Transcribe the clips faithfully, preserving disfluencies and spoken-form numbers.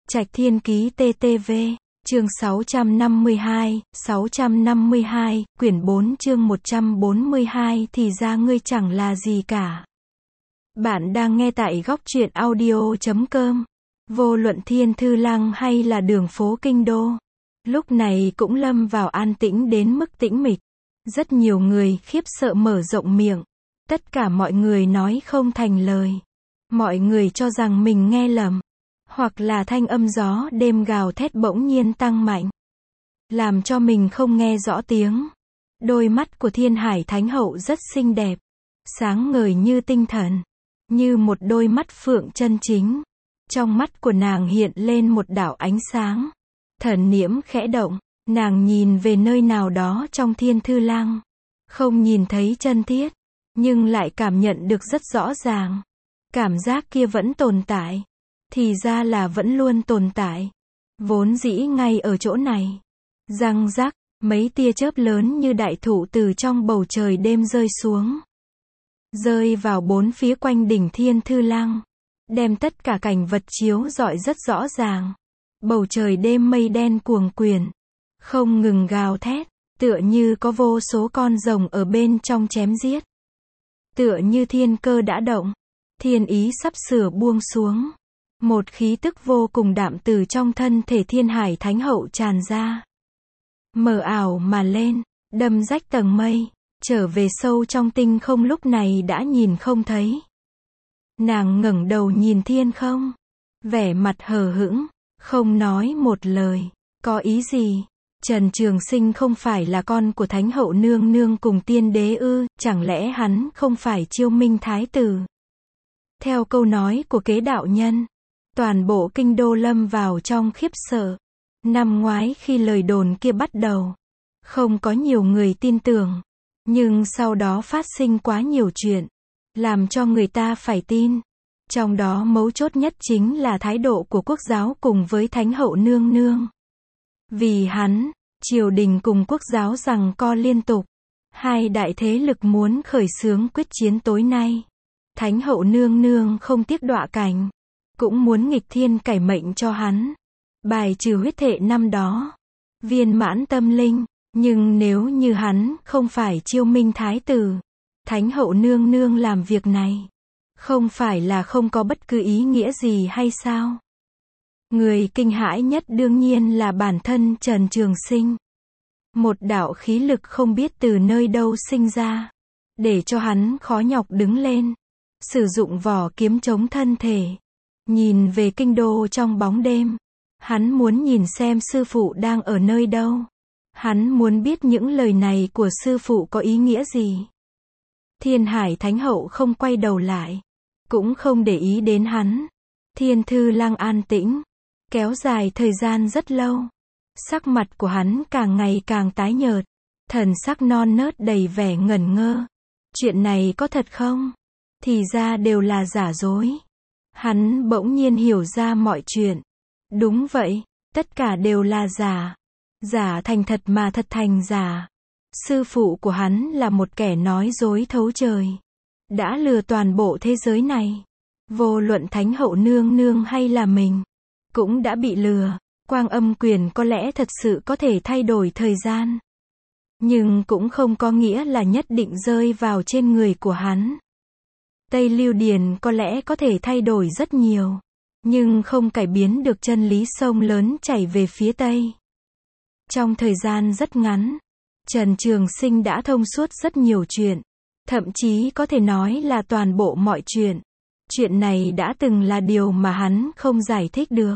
Trạch Thiên Ký tê tê vê, chương sáu trăm năm mươi hai, sáu trăm năm mươi hai, quyển bốn chương một trăm bốn mươi hai thì ra ngươi chẳng là gì cả. Bạn đang nghe tại góc truyện audio chấm com. Vô luận Thiên Thư Lăng hay là đường phố kinh đô, lúc này cũng lâm vào an tĩnh đến mức tĩnh mịch. Rất nhiều người khiếp sợ mở rộng miệng. Tất cả mọi người nói không thành lời. Mọi người cho rằng mình nghe lầm. Hoặc là thanh âm gió đêm gào thét bỗng nhiên tăng mạnh, làm cho mình không nghe rõ tiếng. Đôi mắt của Thiên Hải Thánh Hậu rất xinh đẹp, sáng ngời như tinh thần, như một đôi mắt phượng chân chính. Trong mắt của nàng hiện lên một đạo ánh sáng. Thần niệm khẽ động, nàng nhìn về nơi nào đó trong Thiên Thư Lăng. Không nhìn thấy chân thiết, nhưng lại cảm nhận được rất rõ ràng. Cảm giác kia vẫn tồn tại. Thì ra là vẫn luôn tồn tại. Vốn dĩ ngay ở chỗ này. Răng rắc, mấy tia chớp lớn như đại thụ từ trong bầu trời đêm rơi xuống. Rơi vào bốn phía quanh đỉnh Thiên Thư Lăng. Đem tất cả cảnh vật chiếu rọi rất rõ ràng. Bầu trời đêm mây đen cuồng quyển. Không ngừng gào thét. Tựa như có vô số con rồng ở bên trong chém giết. Tựa như thiên cơ đã động. Thiên ý sắp sửa buông xuống. Một khí tức vô cùng đạm từ trong thân thể Thiên Hải Thánh Hậu tràn ra. Mờ ảo mà lên, đâm rách tầng mây, trở về sâu trong tinh không lúc này đã nhìn không thấy. Nàng ngẩng đầu nhìn thiên không, vẻ mặt hờ hững, không nói một lời. Có ý gì? Trần Trường Sinh không phải là con của Thánh Hậu nương nương cùng tiên đế ư? Chẳng lẽ hắn không phải Chiêu Minh Thái tử? Theo câu nói của Kế đạo nhân, toàn bộ kinh đô lâm vào trong khiếp sợ. Năm ngoái khi lời đồn kia bắt đầu, không có nhiều người tin tưởng. Nhưng sau đó phát sinh quá nhiều chuyện, làm cho người ta phải tin. Trong đó mấu chốt nhất chính là thái độ của quốc giáo cùng với Thánh Hậu nương nương. Vì hắn, triều đình cùng quốc giáo giằng co liên tục. Hai đại thế lực muốn khởi xướng quyết chiến tối nay. Thánh Hậu nương nương không tiếc đọa cảnh, cũng muốn nghịch thiên cải mệnh cho hắn. Bài trừ huyết thệ năm đó. Viên mãn tâm linh. Nhưng nếu như hắn không phải Chiêu Minh Thái tử, Thánh Hậu nương nương làm việc này, không phải là không có bất cứ ý nghĩa gì hay sao? Người kinh hãi nhất đương nhiên là bản thân Trần Trường Sinh. Một đạo khí lực không biết từ nơi đâu sinh ra, để cho hắn khó nhọc đứng lên, sử dụng vỏ kiếm chống thân thể. Nhìn về kinh đô trong bóng đêm. Hắn muốn nhìn xem sư phụ đang ở nơi đâu. Hắn muốn biết những lời này của sư phụ có ý nghĩa gì. Thiên Hải Thánh Hậu không quay đầu lại, cũng không để ý đến hắn. Thiên Thư Lăng an tĩnh, kéo dài thời gian rất lâu. Sắc mặt của hắn càng ngày càng tái nhợt, thần sắc non nớt đầy vẻ ngẩn ngơ. Chuyện này có thật không? Thì ra đều là giả dối. Hắn bỗng nhiên hiểu ra mọi chuyện. Đúng vậy, tất cả đều là giả. Giả thành thật mà thật thành giả. Sư phụ của hắn là một kẻ nói dối thấu trời. Đã lừa toàn bộ thế giới này. Vô luận Thánh Hậu nương nương hay là mình, cũng đã bị lừa. Quang Âm Quyền có lẽ thật sự có thể thay đổi thời gian. Nhưng cũng không có nghĩa là nhất định rơi vào trên người của hắn. Tây Lưu Điền có lẽ có thể thay đổi rất nhiều, nhưng không cải biến được chân lý sông lớn chảy về phía Tây. Trong thời gian rất ngắn, Trần Trường Sinh đã thông suốt rất nhiều chuyện. Thậm chí có thể nói là toàn bộ mọi chuyện. Chuyện này đã từng là điều mà hắn không giải thích được.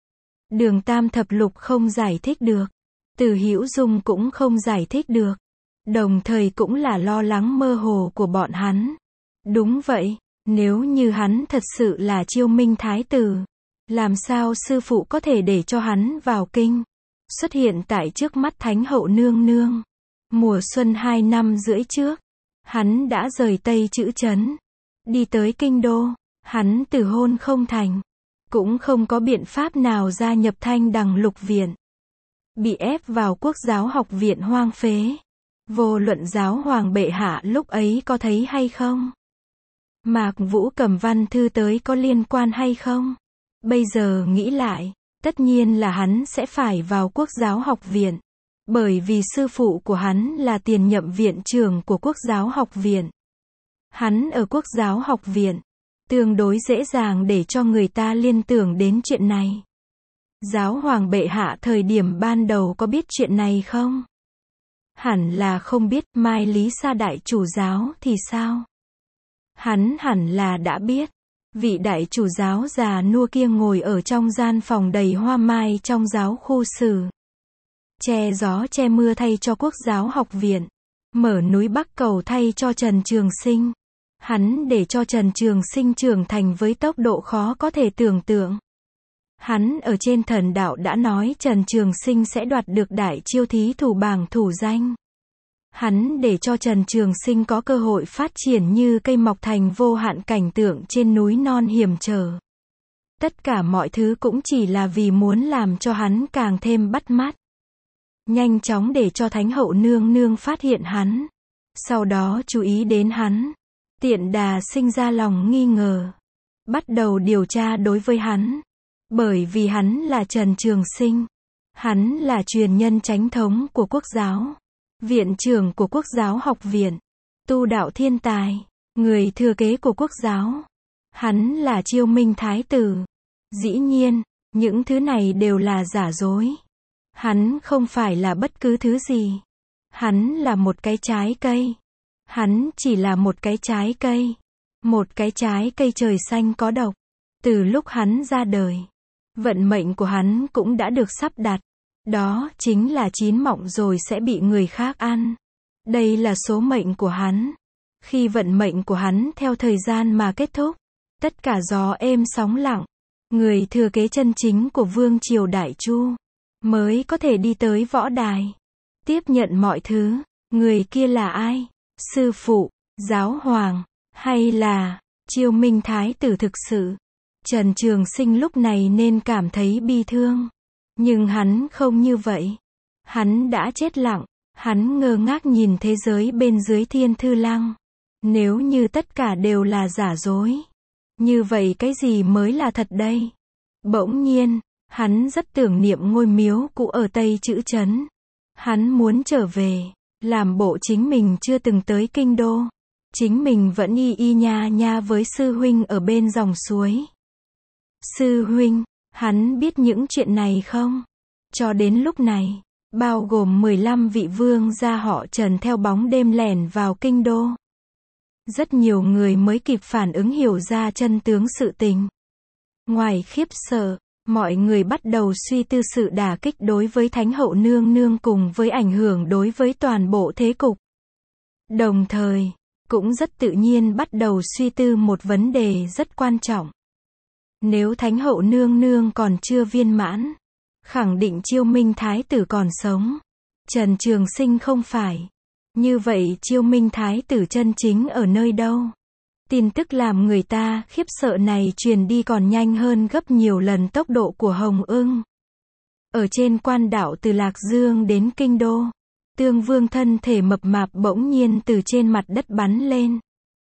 Đường Tam Thập Lục không giải thích được. Từ Hữu Dung cũng không giải thích được. Đồng thời cũng là lo lắng mơ hồ của bọn hắn. Đúng vậy, nếu như hắn thật sự là Chiêu Minh Thái tử, làm sao sư phụ có thể để cho hắn vào kinh, xuất hiện tại trước mắt Thánh Hậu nương nương? Mùa xuân hai năm rưỡi trước, hắn đã rời Tây Trữ Trấn, đi tới kinh đô. Hắn từ hôn không thành, cũng không có biện pháp nào gia nhập Thanh Đằng Lục Viện, bị ép vào Quốc giáo học viện hoang phế. Vô luận giáo hoàng bệ hạ lúc ấy có thấy hay không? Mạc Vũ cầm văn thư tới có liên quan hay không? Bây giờ nghĩ lại, Tất nhiên là hắn sẽ phải vào Quốc giáo học viện. Bởi vì sư phụ của hắn là tiền nhậm viện trưởng của Quốc giáo học viện. Hắn ở Quốc giáo học viện, tương đối dễ dàng để cho người ta liên tưởng đến chuyện này. Giáo hoàng bệ hạ thời điểm ban đầu có biết chuyện này không? Hẳn là không biết. Mai Lý Sa đại chủ giáo thì sao? Hắn hẳn là đã biết. Vị đại chủ giáo già nua kia ngồi ở trong gian phòng đầy hoa mai trong giáo khu sử. Che gió che mưa thay cho Quốc giáo học viện. Mở núi Bắc cầu thay cho Trần Trường Sinh. Hắn để cho Trần Trường Sinh trưởng thành với tốc độ khó có thể tưởng tượng. Hắn ở trên thần đạo đã nói Trần Trường Sinh sẽ đoạt được đại chiêu thí thủ bảng thủ danh. Hắn để cho Trần Trường Sinh có cơ hội phát triển như cây mọc thành vô hạn cảnh tượng trên núi non hiểm trở. Tất cả mọi thứ cũng chỉ là vì muốn làm cho hắn càng thêm bắt mắt. Nhanh chóng để cho Thánh hậu nương nương phát hiện hắn. Sau đó chú ý đến hắn. Tiện đà sinh ra lòng nghi ngờ. Bắt đầu điều tra đối với hắn. Bởi vì hắn là Trần Trường Sinh. Hắn là truyền nhân chánh thống của Quốc giáo. Viện trưởng của Quốc giáo học viện. Tu đạo thiên tài. Người thừa kế của Quốc giáo. Hắn là Chiêu Minh Thái tử. Dĩ nhiên, những thứ này đều là giả dối. Hắn không phải là bất cứ thứ gì. Hắn là một cái trái cây. Hắn chỉ là một cái trái cây. Một cái trái cây trời xanh có độc. Từ lúc hắn ra đời, vận mệnh của hắn cũng đã được sắp đặt. Đó chính là chín mọng rồi sẽ bị người khác ăn. Đây là số mệnh của hắn. Khi vận mệnh của hắn theo thời gian mà kết thúc, tất cả gió êm sóng lặng, người thừa kế chân chính của Vương triều Đại Chu mới có thể đi tới võ đài, tiếp nhận mọi thứ. Người kia là ai? Sư phụ, giáo hoàng, hay là Chiêu Minh Thái tử thực sự? Trần Trường Sinh lúc này nên cảm thấy bi thương. Nhưng hắn không như vậy. Hắn đã chết lặng. Hắn ngơ ngác nhìn thế giới bên dưới Thiên Thư Lăng. Nếu như tất cả đều là giả dối, như vậy cái gì mới là thật đây? Bỗng nhiên, hắn rất tưởng niệm ngôi miếu cũ ở Tây Trữ Trấn. Hắn muốn trở về, làm bộ chính mình chưa từng tới kinh đô. Chính mình vẫn y y nha nha với sư huynh ở bên dòng suối. Sư huynh, hắn biết những chuyện này không? Cho đến lúc này, bao gồm mười lăm vị vương gia họ Trần theo bóng đêm lẻn vào kinh đô. Rất nhiều người mới kịp phản ứng hiểu ra chân tướng sự tình. Ngoài khiếp sợ, mọi người bắt đầu suy tư sự đả kích đối với Thánh hậu nương nương cùng với ảnh hưởng đối với toàn bộ thế cục. Đồng thời, cũng rất tự nhiên bắt đầu suy tư một vấn đề rất quan trọng. Nếu Thánh hậu nương nương còn chưa viên mãn, khẳng định Chiêu Minh Thái tử còn sống, Trần Trường Sinh không phải. Như vậy Chiêu Minh Thái tử chân chính ở nơi đâu? Tin tức làm người ta khiếp sợ này truyền đi còn nhanh hơn gấp nhiều lần tốc độ của Hồng Ưng. Ở trên quan đảo từ Lạc Dương đến Kinh Đô, Tương Vương thân thể mập mạp bỗng nhiên từ trên mặt đất bắn lên.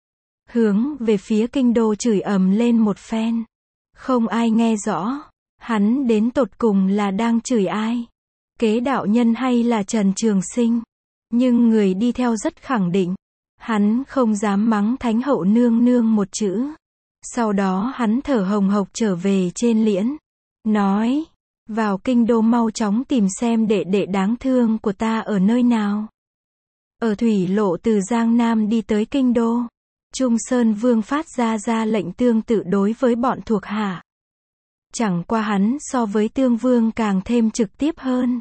Hướng về phía Kinh Đô chửi ầm lên một phen. Không ai nghe rõ. Hắn đến tột cùng là đang chửi ai? Kế đạo nhân hay là Trần Trường Sinh? Nhưng người đi theo rất khẳng định. Hắn không dám mắng Thánh hậu nương nương một chữ. Sau đó hắn thở hồng hộc trở về trên liễn. Nói, vào kinh đô mau chóng tìm xem đệ đệ đáng thương của ta ở nơi nào. Ở thủy lộ từ Giang Nam đi tới kinh đô, Trung Sơn Vương phát ra ra lệnh tương tự đối với bọn thuộc hạ. Chẳng qua hắn so với Tương Vương càng thêm trực tiếp hơn.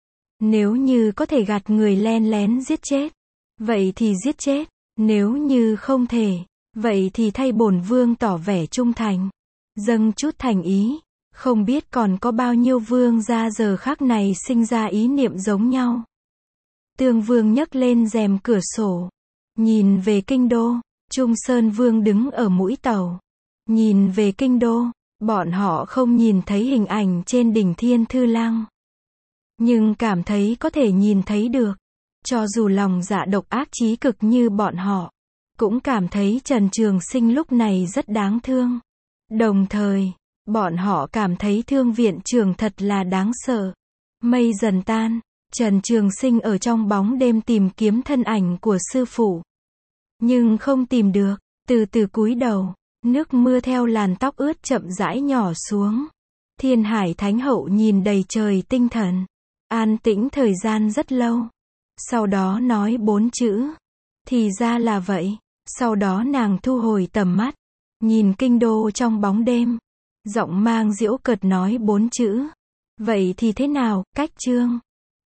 Nếu như có thể gạt người len lén giết chết, vậy thì giết chết. Nếu như không thể, vậy thì thay bổn vương tỏ vẻ trung thành, dâng chút thành ý. Không biết còn có bao nhiêu vương gia giờ khắc này sinh ra ý niệm giống nhau. Tương Vương nhấc lên rèm cửa sổ, nhìn về kinh đô. Trung Sơn Vương đứng ở mũi tàu, nhìn về kinh đô. Bọn họ không nhìn thấy hình ảnh trên đỉnh Thiên Thư Lăng, nhưng cảm thấy có thể nhìn thấy được. Cho dù lòng dạ độc ác chí cực như bọn họ, cũng cảm thấy Trần Trường Sinh lúc này rất đáng thương. Đồng thời, Bọn họ cảm thấy Thương viện trưởng thật là đáng sợ. Mây dần tan, Trần Trường Sinh ở trong bóng đêm tìm kiếm thân ảnh của sư phụ. Nhưng không tìm được, từ từ cúi đầu, nước mưa theo làn tóc ướt chậm rãi nhỏ xuống. Thiên Hải Thánh Hậu nhìn đầy trời tinh thần, an tĩnh thời gian rất lâu. Sau đó nói bốn chữ. Thì ra là vậy. Sau đó nàng thu hồi tầm mắt, nhìn kinh đô trong bóng đêm. Giọng mang giễu cợt nói bốn chữ. Vậy thì thế nào, Cách Trương?